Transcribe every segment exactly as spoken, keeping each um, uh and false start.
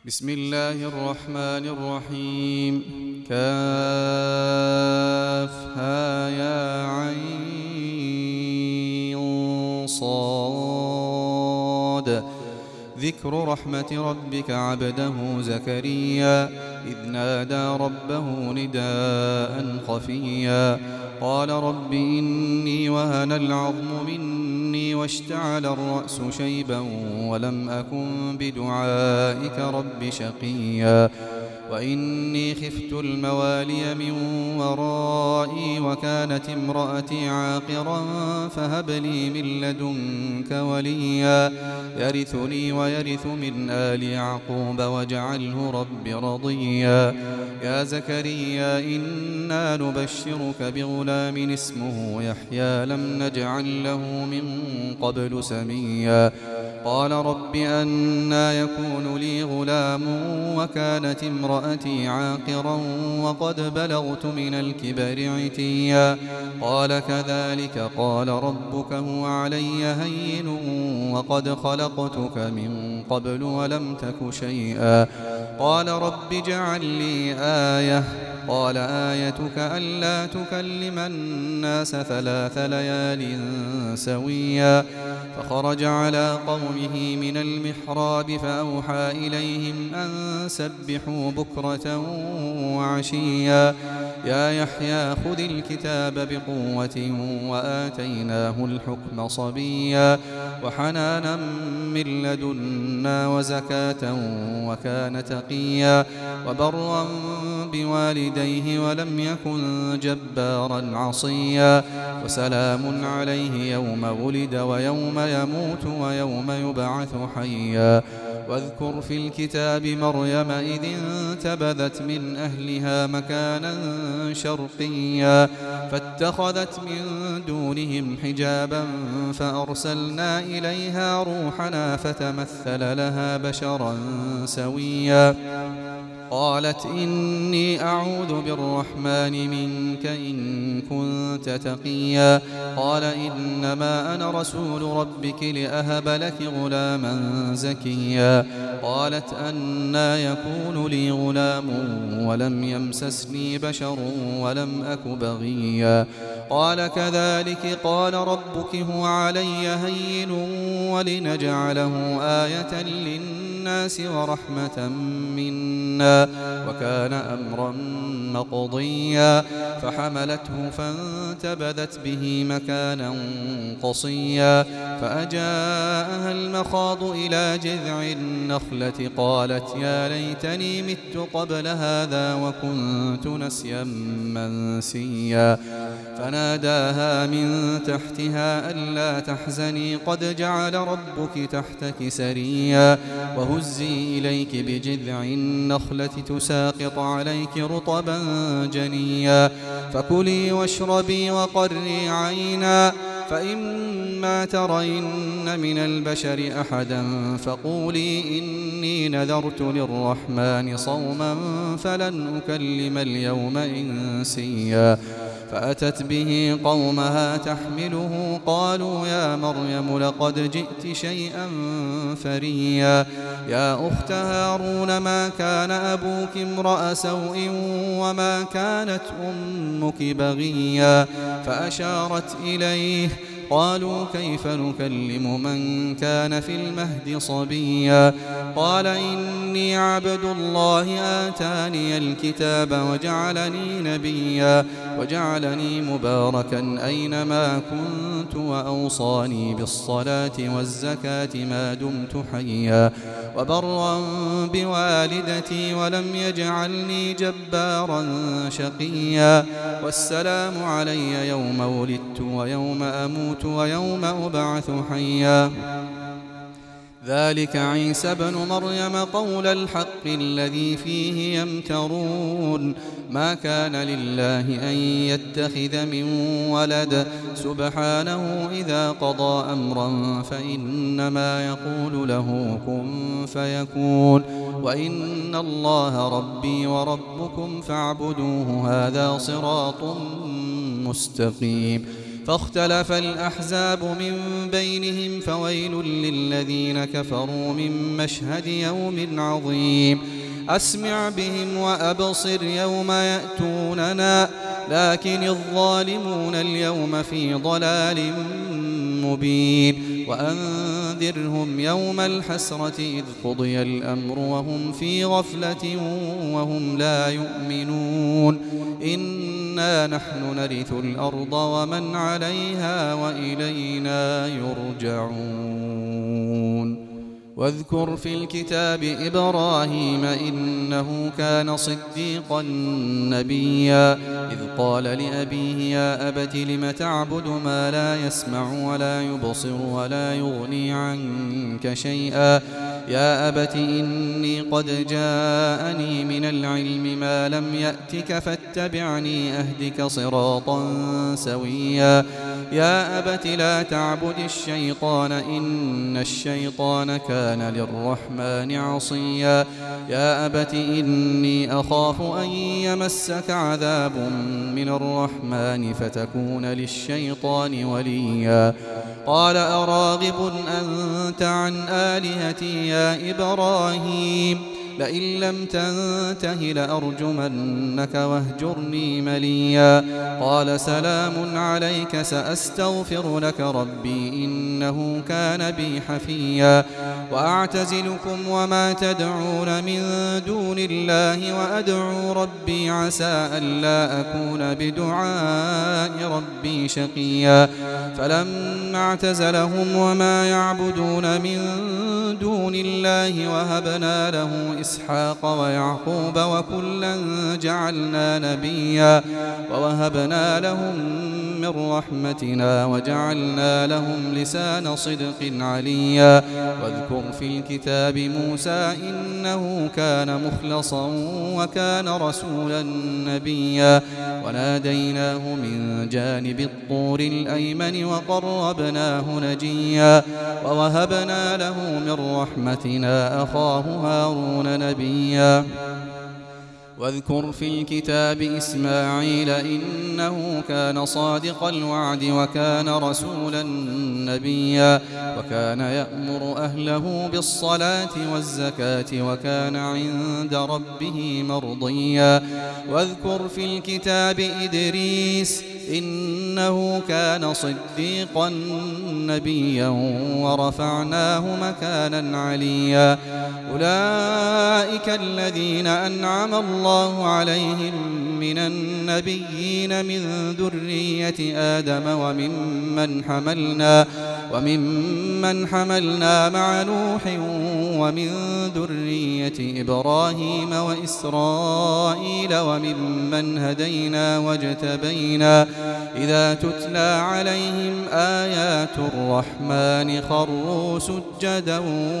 بسم الله الرحمن الرحيم. كافها يا عين صاد. ذكر رحمة ربك عبده زكريا إذ نادى ربه نداء خفيا قال رب إني وهن العظم مني واشتعل الرأس شيبا ولم أكن بدعائك رب شقيا وإني خفت الموالي من ورائي وكانت امرأتي عاقرا فهب لي من لدنك وليا يرثني ويرث من آل يعقوب واجعله رب رضيا. يا زكريا إنا نبشرك بغلام اسمه يحيى لم نجعل له من قبل سميا قال رب أنى يكون لي غلام وكانت امرأتي عاقرا وقد بلغت من الكبر عتيا قال كذلك قال ربك هو علي هين وقد خلقتك من قبل ولم تك شيئا قال رب اجعل لي آية قال آيتك ألا تكلم الناس ثلاث ليال سويا فخرج على قومه من المحراب فأوحى إليهم أن سبحوا بكرة وعشيا يا يحيى خذ الكتاب بقوة وآتيناه الحكم صبيا وحنانا من لدنا وزكاة وكان تقيا وبرا بوالديه ولم يكن جبارا عصيا وسلام عليه يوم ولد ويوم يموت ويوم يبعث حيا واذكر في الكتاب مريم إذ انتبذت من أهلها مكانا شرقيا فاتخذت من دونهم حجابا فأرسلنا إليها روحنا فتمثل لها بشرا سويا قالت إني أعوذ بالرحمن منك إن كنت تقيا قال إنما أنا رسول ربك لأهب لك غلاما زكيا قالت أنى يكون لي غلام ولم يمسسني بشر ولم أك بغيا قال كذلك قال ربك هو علي هين ولنجعله آية للناس ورحمة منا وكان أمرا مقضيا فحملته فانتبذت به مكانا قصيا فأجاءها المخاض إلى جذع النخلة قالت يا ليتني مت قبل هذا وكنت نسيا منسيا فناداها من تحتها ألا تحزني قد جعل ربك تحتك سريا وهزي إليك بجذع النخلة تساقط عليك رطبا جنيا فكلي واشربي وقري عينا فإما ترين من البشر أحدا فقولي إني نذرت للرحمن صوما فلن أكلم اليوم إنسيا فأتت به قومها تحمله قالوا يا مريم لقد جئت شيئا فريا يا أخت هارون ما كان أبوك امرأ سوء وما كانت أمك بغيا فأشارت إليه قالوا كيف نكلم من كان في المهد صبيا قال إني عبد الله آتاني الكتاب وجعلني نبيا وجعلني مباركا أينما كنت وأوصاني بالصلاة والزكاة ما دمت حيا وبرا بوالدتي ولم يجعلني جبارا شقيا والسلام علي يوم ولدت ويوم أموت ويوم أبعث حيا ذلك عيسى بن مريم قول الحق الذي فيه يمترون ما كان لله أن يتخذ من ولد سبحانه إذا قضى أمرا فإنما يقول له كن فيكون وإن الله ربي وربكم فاعبدوه هذا صراط مستقيم فاختلف الأحزاب من بينهم فويل للذين كفروا من مشهد يوم عظيم أسمع بهم وأبصر يوم يأتوننا لكن الظالمون اليوم في ضلال مبين وأنذرهم يوم الحسرة إذ قضي الأمر وهم في غفلة وهم لا يؤمنون إنا نحن نرث الأرض ومن عليها وإلينا يرجعون واذكر في الكتاب إبراهيم إنه كان صديقا نبيا إذ قال لأبيه يا أبت لم تعبد ما لا يسمع ولا يبصر ولا يغني عنك شيئا يا أبت إني قد جاءني من العلم ما لم يأتك فاتبعني أهدك صراطا سويا يا أبت لا تعبد الشيطان إن الشيطان كان للرحمن عصيا يا أبت إني أخاف أن يمسك عذاب من الرحمن فتكون للشيطان وليا قال أراغب أنت عن آلهتي يا إبراهيم لئن لم تنته لأرجمنك واهجرني مليا قال سلام عليك سأستغفر لك ربي إنه كان بي حفيا وأعتزلكم وما تدعون من دون الله وأدعو ربي عسى ألا أكون بدعاء ربي شقيا فلما اعتزلهم وما يعبدون من دون الله وهبنا له إسحاق ويعقوب وكلا جعلنا نبيا ووهبنا لهم من رحمتنا وجعلنا لهم لسان صدق عليا واذكر في الكتاب موسى إنه كان مخلصا وكان رسولا نبيا وناديناه من جانب الطور الأيمن وقربناه نجيا ووهبنا له من رحمتنا أخاه هارون نبيا واذكر في الكتاب إسماعيل إنه كان صادق الوعد وكان رسولا نبيا وكان يأمر أهله بالصلاة والزكاة وكان عند ربه مرضيا واذكر في الكتاب إدريس إنه كان صديقا نبيا ورفعناه مكانا عليا أولئك الذين أنعم الله عليهم من النبيين من ذرية آدم وممن حملنا وممن حملنا مع نوح ومن ذرية إبراهيم وإسرائيل وممن هدينا واجتبينا إذا تتلى عليهم آيات الرحمن خروا سجدا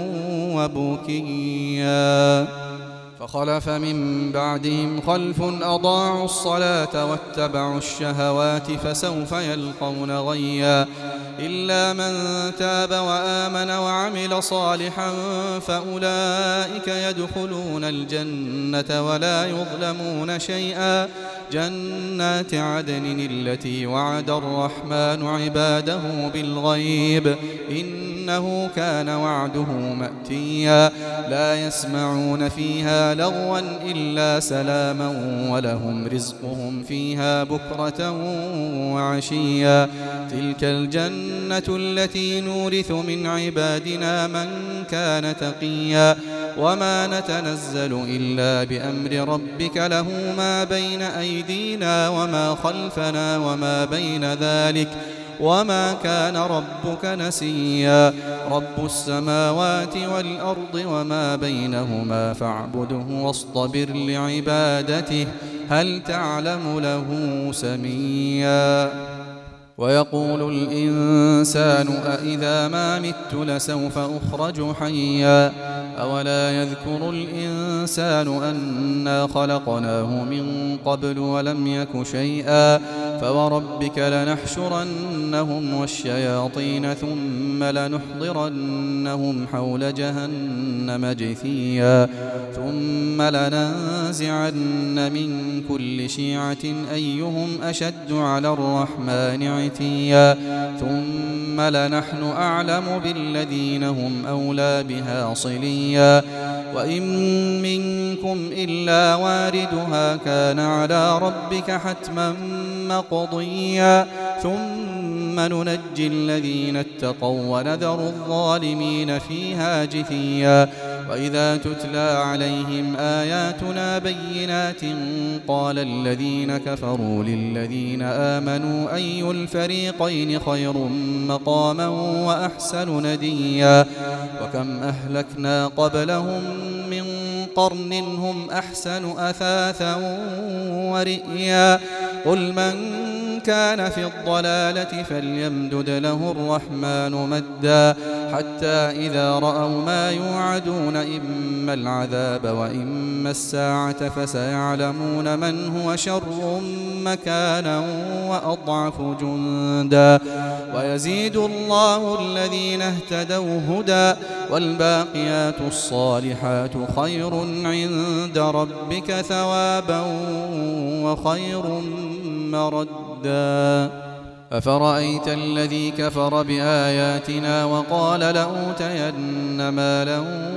وبكيا فخلف من بعدهم خلف أضاعوا الصلاة واتبعوا الشهوات فسوف يلقون غيا إلا من تاب وآمن وعمل صالحا فأولئك يدخلون الجنة ولا يظلمون شيئا جنات عدن التي وعد الرحمن عباده بالغيب إنه كان وعده مأتيا لا يسمعون فيها لغوا إلا سلاما ولهم رزقهم فيها بكرة وعشيا تلك الجنة التي نورث من عبادنا من كان تقيا وما نتنزل إلا بأمر ربك له ما بين أيدينا وما خلفنا وما بين ذلك وما كان ربك نسيا رب السماوات والأرض وما بينهما فاعبده واصطبر لعبادته هل تعلم له سميا ويقول الإنسان أإذا ما مت لسوف أخرج حيا أولا يذكر الإنسان أنا خلقناه من قبل ولم يك شيئا فوربك لنحشرنهم والشياطين ثم لنحضرنهم حول جهنم جثيا ثم لننزعن من كل شيعة أيهم أشد على الرحمن عتيا ثم لنحن أعلم بالذين هم أولى بها صليا وإن منكم إلا واردها كان على ربك حتما مقضيا ثم ننجي الذين اتقوا ونذر الظالمين فيها جثيا وإذا تتلى عليهم آياتنا بينات قال الذين كفروا للذين آمنوا أي الفريقين خير مقاما وأحسن نديا وكم أهلكنا قبلهم من قرن هم أحسن أثاثا ورئيا قل من كان في الضلالة فليمدد له الرحمن مدا حتى إذا رأوا ما يوعدون إما العذاب وإما الساعة فسيعلمون من هو شر مكانا وأضعف جندا ويزيد الله الذين اهتدوا هدى والباقيات الصالحات خير عند ربك ثوابا وخير مردا أفرأيت الذي كفر بآياتنا وقال لأوتين مالا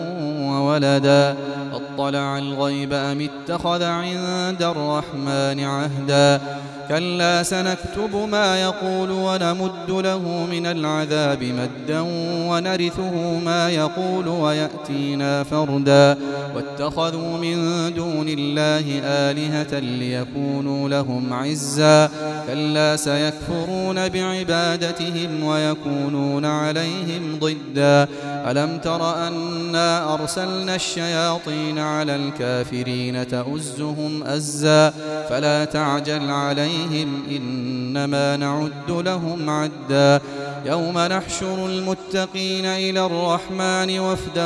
وولدا أطلع الغيب أم اتخذ عند الرحمن عهدا كلا سنكتب ما يقول ونمد له من العذاب مدا ونرثه ما يقول ويأتينا فردا واتخذوا من دون الله آلهة ليكونوا لهم عزا كلا سيكفرون بعبادتهم ويكونون عليهم ضدا ألم تر أنا أرسلنا الشياطين على الكافرين تؤزهم أزا فلا تعجل عليهم إنما نعد لهم عدا يوم نحشر المتقين إلى الرحمن وفدا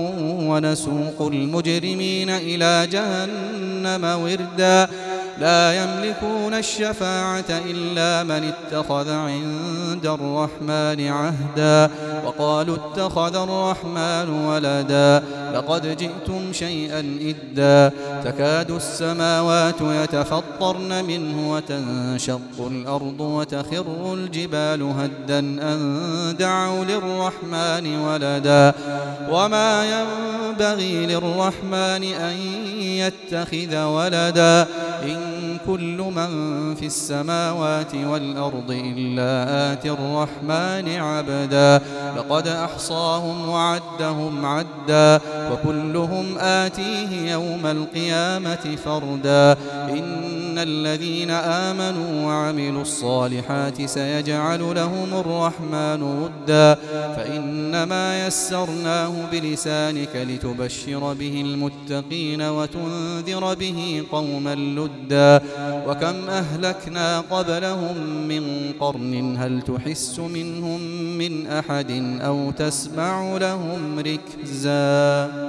ونسوق المجرمين إلى جهنم وردا لا يملكون الشفاعة إلا من اتخذ عند الرحمن عهدا وقالوا اتخذ الرحمن ولدا لقد جئتم شيئا إدا تكاد السماوات يتفطرن منه وتنشق الأرض وتخر الجبال هدا أن دعوا للرحمن ولدا وما ينبغي للرحمن أن يتخذ ولدا إن كل من في السماوات والأرض إلا آتي الرحمن عبدا لقد أحصاهم وعدهم عدا وكلهم آتيه يوم القيامة فردا إن الذين آمنوا وعملوا الصالحات سيجعل لهم الرحمن ودا فإنما يسرناه بلسانك لتبشر به المتقين وتنذر به قوما لدا وكم أهلكنا قبلهم من قرن هل تحس منهم من أحد أو تسمع لهم ركزا.